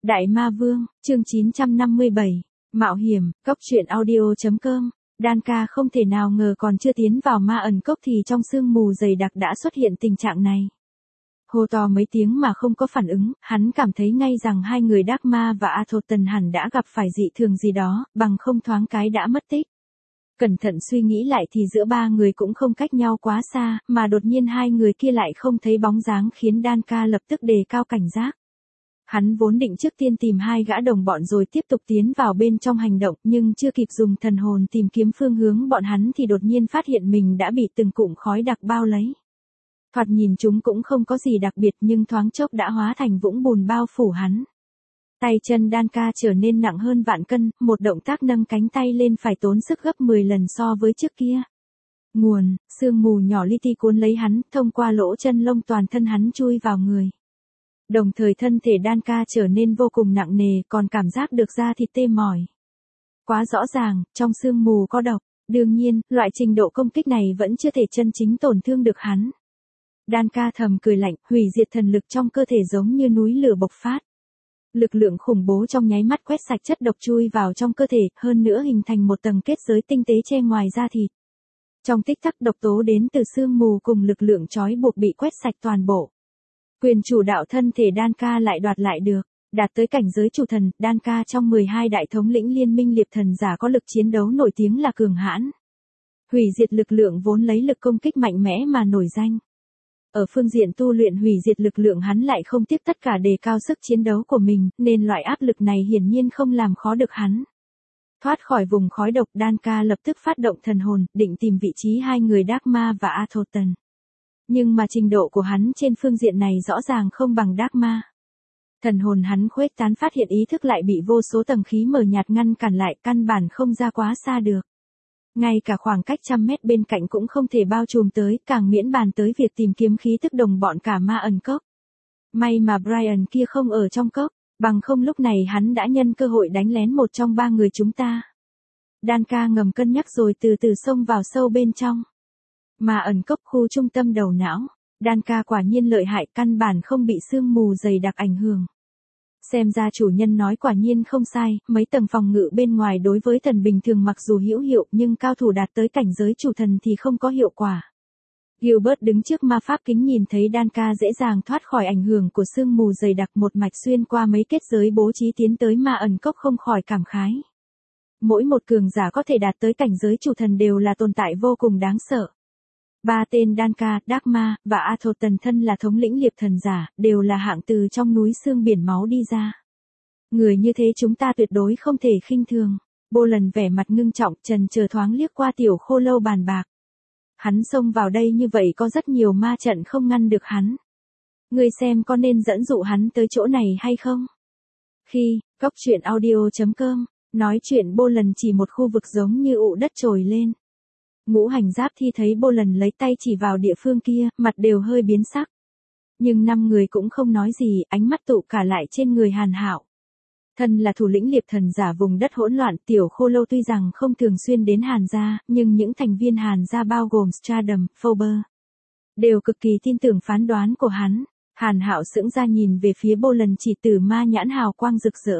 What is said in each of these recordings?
Đại Ma Vương, chương 957, Mạo hiểm, cốc truyện audio.com. Danka không thể nào ngờ còn chưa tiến vào ma ẩn cốc thì trong sương mù dày đặc đã xuất hiện tình trạng này. Hô to mấy tiếng mà không có phản ứng, hắn cảm thấy ngay rằng hai người Dagma và Athoton hẳn đã gặp phải dị thường gì đó, bằng không thoáng cái đã mất tích. Cẩn thận suy nghĩ lại thì giữa ba người cũng không cách nhau quá xa, mà đột nhiên hai người kia lại không thấy bóng dáng khiến Danka lập tức đề cao cảnh giác. Hắn vốn định trước tiên tìm hai gã đồng bọn rồi tiếp tục tiến vào bên trong hành động, nhưng chưa kịp dùng thần hồn tìm kiếm phương hướng bọn hắn thì đột nhiên phát hiện mình đã bị từng cụm khói đặc bao lấy. Thoạt nhìn chúng cũng không có gì đặc biệt nhưng thoáng chốc đã hóa thành vũng bùn bao phủ hắn. Tay chân Danka trở nên nặng hơn vạn cân, một động tác nâng cánh tay lên phải tốn sức gấp 10 lần so với trước kia. Nguồn, sương mù nhỏ li ti cuốn lấy hắn, thông qua lỗ chân lông toàn thân hắn chui vào người. Đồng thời thân thể Danka trở nên vô cùng nặng nề, còn cảm giác được da thịt tê mỏi. Quá rõ ràng, trong sương mù có độc. Đương nhiên, loại trình độ công kích này vẫn chưa thể chân chính tổn thương được hắn. Danka thầm cười lạnh, hủy diệt thần lực trong cơ thể giống như núi lửa bộc phát. Lực lượng khủng bố trong nháy mắt quét sạch chất độc chui vào trong cơ thể, hơn nữa hình thành một tầng kết giới tinh tế che ngoài da thịt. Trong tích tắc độc tố đến từ sương mù cùng lực lượng trói buộc bị quét sạch toàn bộ. Quyền chủ đạo thân thể Danka lại đoạt lại được, đạt tới cảnh giới chủ thần, Danka trong 12 đại thống lĩnh liên minh liệp thần giả có lực chiến đấu nổi tiếng là cường hãn. Hủy diệt lực lượng vốn lấy lực công kích mạnh mẽ mà nổi danh. Ở phương diện tu luyện hủy diệt lực lượng hắn lại không tiếc tất cả đề cao sức chiến đấu của mình, nên loại áp lực này hiển nhiên không làm khó được hắn. Thoát khỏi vùng khói độc, Danka lập tức phát động thần hồn, định tìm vị trí hai người Dagma và Athoton. Nhưng mà trình độ của hắn trên phương diện này rõ ràng không bằng Dagma. Thần hồn hắn khuếch tán phát hiện ý thức lại bị vô số tầng khí mờ nhạt ngăn cản lại, căn bản không ra quá xa được. Ngay cả khoảng cách trăm mét bên cạnh cũng không thể bao trùm tới, càng miễn bàn tới việc tìm kiếm khí thức đồng bọn cả ma ẩn cốc. May mà Brian kia không ở trong cốc, bằng không lúc này hắn đã nhân cơ hội đánh lén một trong ba người chúng ta. Danka ngầm cân nhắc rồi từ từ xông vào sâu bên trong. Ma ẩn cốc khu trung tâm đầu não, Danka quả nhiên lợi hại, căn bản không bị sương mù dày đặc ảnh hưởng. Xem ra chủ nhân nói quả nhiên không sai, mấy tầng phòng ngự bên ngoài đối với thần bình thường mặc dù hữu hiệu nhưng cao thủ đạt tới cảnh giới chủ thần thì không có hiệu quả. Gilbert đứng trước ma pháp kính nhìn thấy Danka dễ dàng thoát khỏi ảnh hưởng của sương mù dày đặc một mạch xuyên qua mấy kết giới bố trí tiến tới ma ẩn cốc không khỏi cảm khái. Mỗi một cường giả có thể đạt tới cảnh giới chủ thần đều là tồn tại vô cùng đáng sợ. Ba tên Danka, Dagma và Athoton thân là thống lĩnh liệp thần giả, đều là hạng từ trong núi xương biển máu đi ra. Người như thế chúng ta tuyệt đối không thể khinh thường. Bolan vẻ mặt ngưng trọng, trần chờ thoáng liếc qua tiểu khô lâu bàn bạc. Hắn xông vào đây như vậy có rất nhiều ma trận không ngăn được hắn. Ngươi xem có nên dẫn dụ hắn tới chỗ này hay không? Khi, cốc truyện audio.com, nói chuyện Bolan chỉ một khu vực giống như ụ đất trồi lên. Ngũ hành giáp thi thấy Bolan lấy tay chỉ vào địa phương kia, mặt đều hơi biến sắc. Nhưng năm người cũng không nói gì, ánh mắt tụ cả lại trên người Hàn Hạo. Thân là thủ lĩnh liệp thần giả vùng đất hỗn loạn, tiểu khô lâu tuy rằng không thường xuyên đến Hàn gia, nhưng những thành viên Hàn gia bao gồm Stradum, Fober, đều cực kỳ tin tưởng phán đoán của hắn. Hàn Hạo sững ra nhìn về phía Bolan chỉ từ ma nhãn hào quang rực rỡ.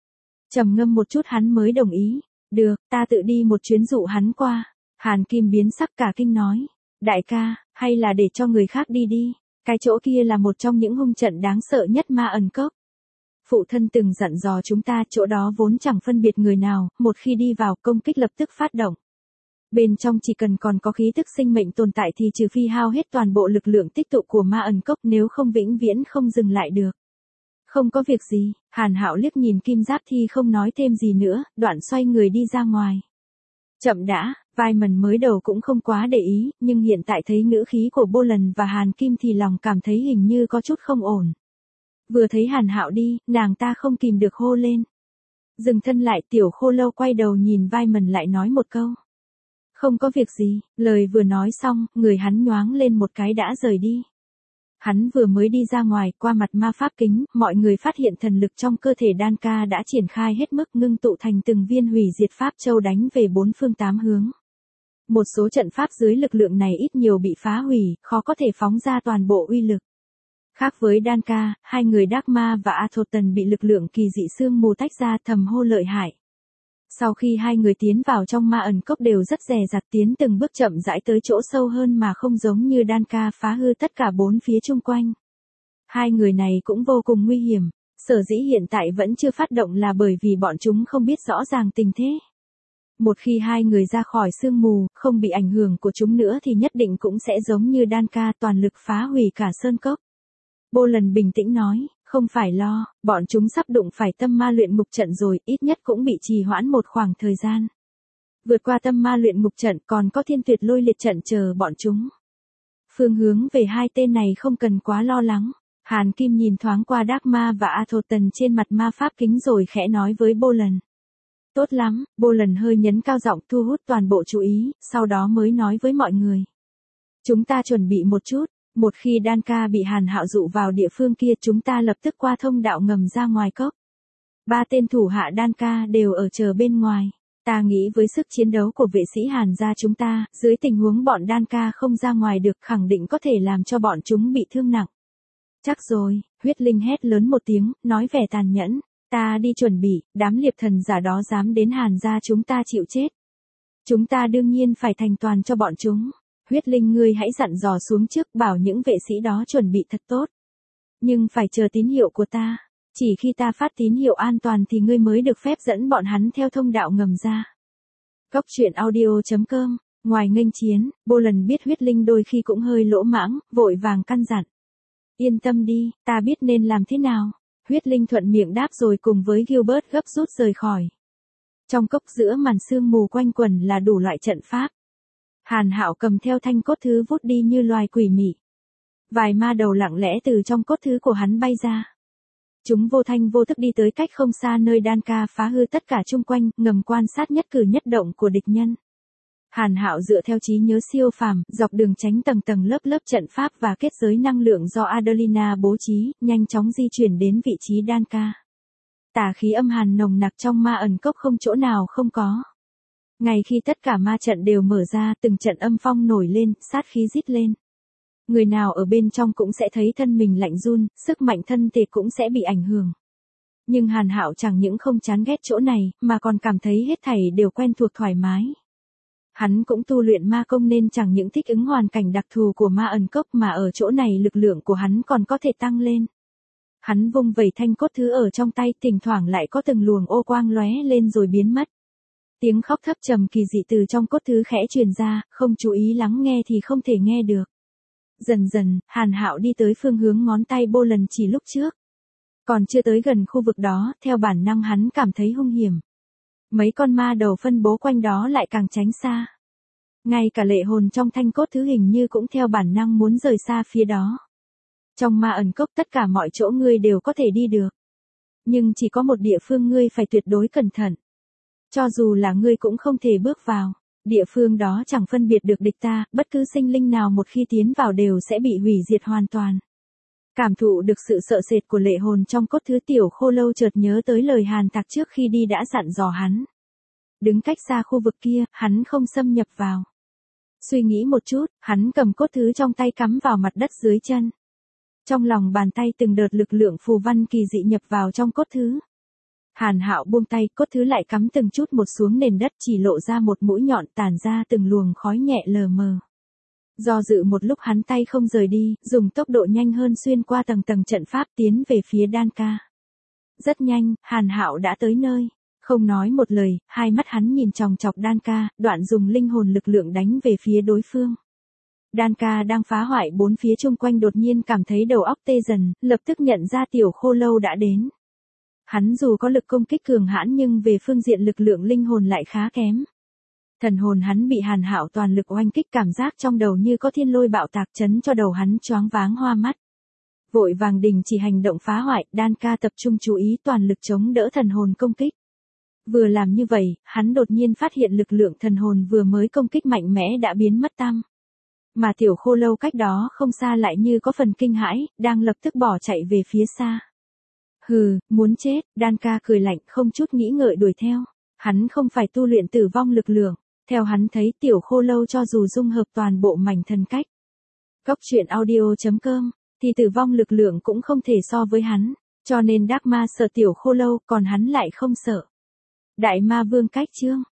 Trầm ngâm một chút hắn mới đồng ý. Được, ta tự đi một chuyến dụ hắn qua. Hàn Kim biến sắc cả kinh nói. Đại ca, hay là để cho người khác đi đi. Cái chỗ kia là một trong những hung trận đáng sợ nhất ma ẩn cốc. Phụ thân từng dặn dò chúng ta chỗ đó vốn chẳng phân biệt người nào, một khi đi vào công kích lập tức phát động. Bên trong chỉ cần còn có khí tức sinh mệnh tồn tại thì trừ phi hao hết toàn bộ lực lượng tích tụ của ma ẩn cốc, nếu không vĩnh viễn không dừng lại được. Không có việc gì, Hàn Hạo liếc nhìn Kim Giáp Thi không nói thêm gì nữa, đoạn xoay người đi ra ngoài. Chậm đã, Vaiman mới đầu cũng không quá để ý, nhưng hiện tại thấy ngữ khí của Bolan và Hàn Kim thì lòng cảm thấy hình như có chút không ổn. Vừa thấy Hàn Hạo đi, nàng ta không kìm được hô lên. Dừng thân lại, tiểu khô lâu quay đầu nhìn Vaiman lại nói một câu. Không có việc gì, lời vừa nói xong, người hắn nhoáng lên một cái đã rời đi. Hắn vừa mới đi ra ngoài, qua mặt ma pháp kính, mọi người phát hiện thần lực trong cơ thể Danka đã triển khai hết mức ngưng tụ thành từng viên hủy diệt pháp châu đánh về bốn phương tám hướng. Một số trận pháp dưới lực lượng này ít nhiều bị phá hủy, khó có thể phóng ra toàn bộ uy lực. Khác với Danka, hai người Dagmar và Atherton bị lực lượng kỳ dị sương mù tách ra thầm hô lợi hại. Sau khi hai người tiến vào trong ma ẩn cốc đều rất dè dặt tiến từng bước chậm rãi tới chỗ sâu hơn mà không giống như Danka phá hư tất cả bốn phía chung quanh. Hai người này cũng vô cùng nguy hiểm, sở dĩ hiện tại vẫn chưa phát động là bởi vì bọn chúng không biết rõ ràng tình thế. Một khi hai người ra khỏi sương mù, không bị ảnh hưởng của chúng nữa thì nhất định cũng sẽ giống như Danka toàn lực phá hủy cả sơn cốc. Bolan bình tĩnh nói, không phải lo, bọn chúng sắp đụng phải tâm ma luyện ngục trận rồi, ít nhất cũng bị trì hoãn một khoảng thời gian. Vượt qua tâm ma luyện ngục trận còn có thiên tuyệt lôi liệt trận chờ bọn chúng. Phương hướng về hai tên này không cần quá lo lắng. Hàn Kim nhìn thoáng qua Dagmar và Atherton trên mặt ma pháp kính rồi khẽ nói với Bolan. Tốt lắm, Bolan hơi nhấn cao giọng thu hút toàn bộ chú ý, sau đó mới nói với mọi người. Chúng ta chuẩn bị một chút, một khi Danka bị Hàn Hạo dụ vào địa phương kia chúng ta lập tức qua thông đạo ngầm ra ngoài cốc. Ba tên thủ hạ Danka đều ở chờ bên ngoài. Ta nghĩ với sức chiến đấu của vệ sĩ Hàn gia chúng ta, dưới tình huống bọn Danka không ra ngoài được khẳng định có thể làm cho bọn chúng bị thương nặng. Chắc rồi, huyết linh hét lớn một tiếng, nói vẻ tàn nhẫn. Ta đi chuẩn bị, đám liệp thần giả đó dám đến Hàn gia chúng ta chịu chết. Chúng ta đương nhiên phải thành toàn cho bọn chúng. Huyết linh ngươi hãy dặn dò xuống trước bảo những vệ sĩ đó chuẩn bị thật tốt. Nhưng phải chờ tín hiệu của ta. Chỉ khi ta phát tín hiệu an toàn thì ngươi mới được phép dẫn bọn hắn theo thông đạo ngầm ra. Cốc truyện audio.com. Ngoài nghênh chiến, Bolan biết huyết linh đôi khi cũng hơi lỗ mãng, vội vàng căn dặn. Yên tâm đi, ta biết nên làm thế nào. Huyết linh thuận miệng đáp rồi cùng với Gilbert gấp rút rời khỏi. Trong cốc giữa màn sương mù quanh quẩn là đủ loại trận pháp. Hàn Hạo cầm theo thanh cốt thứ vút đi như loài quỷ mị. Vài ma đầu lặng lẽ từ trong cốt thứ của hắn bay ra. Chúng vô thanh vô thức đi tới cách không xa nơi Danka phá hư tất cả chung quanh, ngầm quan sát nhất cử nhất động của địch nhân. Hàn Hạo dựa theo trí nhớ siêu phàm, dọc đường tránh tầng tầng lớp lớp trận pháp và kết giới năng lượng do Adelina bố trí, nhanh chóng di chuyển đến vị trí Danka. Tà khí âm hàn nồng nặc trong ma ẩn cốc không chỗ nào không có. Ngay khi tất cả ma trận đều mở ra, từng trận âm phong nổi lên, sát khí rít lên. Người nào ở bên trong cũng sẽ thấy thân mình lạnh run, sức mạnh thân thể cũng sẽ bị ảnh hưởng. Nhưng Hàn Hạo chẳng những không chán ghét chỗ này, mà còn cảm thấy hết thảy đều quen thuộc thoải mái. Hắn cũng tu luyện ma công nên chẳng những thích ứng hoàn cảnh đặc thù của ma ẩn cốc mà ở chỗ này lực lượng của hắn còn có thể tăng lên. Hắn vung vẩy thanh cốt thứ ở trong tay, thỉnh thoảng lại có từng luồng ô quang lóe lên rồi biến mất. Tiếng khóc thấp trầm kỳ dị từ trong cốt thứ khẽ truyền ra, không chú ý lắng nghe thì không thể nghe được. Dần dần, Hàn Hạo đi tới phương hướng ngón tay Bolan chỉ lúc trước. Còn chưa tới gần khu vực đó, theo bản năng hắn cảm thấy hung hiểm. Mấy con ma đầu phân bố quanh đó lại càng tránh xa. Ngay cả lệ hồn trong thanh cốt thứ hình như cũng theo bản năng muốn rời xa phía đó. Trong ma ẩn cốc tất cả mọi chỗ ngươi đều có thể đi được. Nhưng chỉ có một địa phương ngươi phải tuyệt đối cẩn thận. Cho dù là ngươi cũng không thể bước vào. Địa phương đó chẳng phân biệt được địch ta, bất cứ sinh linh nào một khi tiến vào đều sẽ bị hủy diệt hoàn toàn. Cảm thụ được sự sợ sệt của lệ hồn trong cốt thứ, Tiểu Khô Lâu chợt nhớ tới lời Hàn Tạc trước khi đi đã dặn dò hắn. Đứng cách xa khu vực kia, hắn không xâm nhập vào. Suy nghĩ một chút, hắn cầm cốt thứ trong tay cắm vào mặt đất dưới chân. Trong lòng bàn tay từng đợt lực lượng phù văn kỳ dị nhập vào trong cốt thứ. Hàn Hạo buông tay, cốt thứ lại cắm từng chút một xuống nền đất, chỉ lộ ra một mũi nhọn tản ra từng luồng khói nhẹ lờ mờ. Do dự một lúc hắn tay không rời đi, dùng tốc độ nhanh hơn xuyên qua tầng tầng trận pháp tiến về phía Danka. Rất nhanh, Hàn Hạo đã tới nơi. Không nói một lời, hai mắt hắn nhìn chòng chọc Danka, đoạn dùng linh hồn lực lượng đánh về phía đối phương. Danka đang phá hoại bốn phía chung quanh đột nhiên cảm thấy đầu óc tê dần, lập tức nhận ra Tiểu Khô Lâu đã đến. Hắn dù có lực công kích cường hãn nhưng về phương diện lực lượng linh hồn lại khá kém. Thần hồn hắn bị Hàn Hạo toàn lực oanh kích, cảm giác trong đầu như có thiên lôi bạo tạc chấn cho đầu hắn choáng váng hoa mắt. Vội vàng đình chỉ hành động phá hoại, Danka tập trung chú ý toàn lực chống đỡ thần hồn công kích. Vừa làm như vậy, hắn đột nhiên phát hiện lực lượng thần hồn vừa mới công kích mạnh mẽ đã biến mất tăm. Mà Tiểu Khô Lâu cách đó không xa lại như có phần kinh hãi, đang lập tức bỏ chạy về phía xa. Hừ, muốn chết, Danka cười lạnh không chút nghĩ ngợi đuổi theo. Hắn không phải tu luyện tử vong lực lượng. Theo hắn thấy Tiểu Khô Lâu cho dù dung hợp toàn bộ mảnh thần cách. Cốc truyện audio.com thì tử vong lực lượng cũng không thể so với hắn, cho nên Dark Ma sợ Tiểu Khô Lâu, còn hắn lại không sợ. Đại Ma Vương cách chương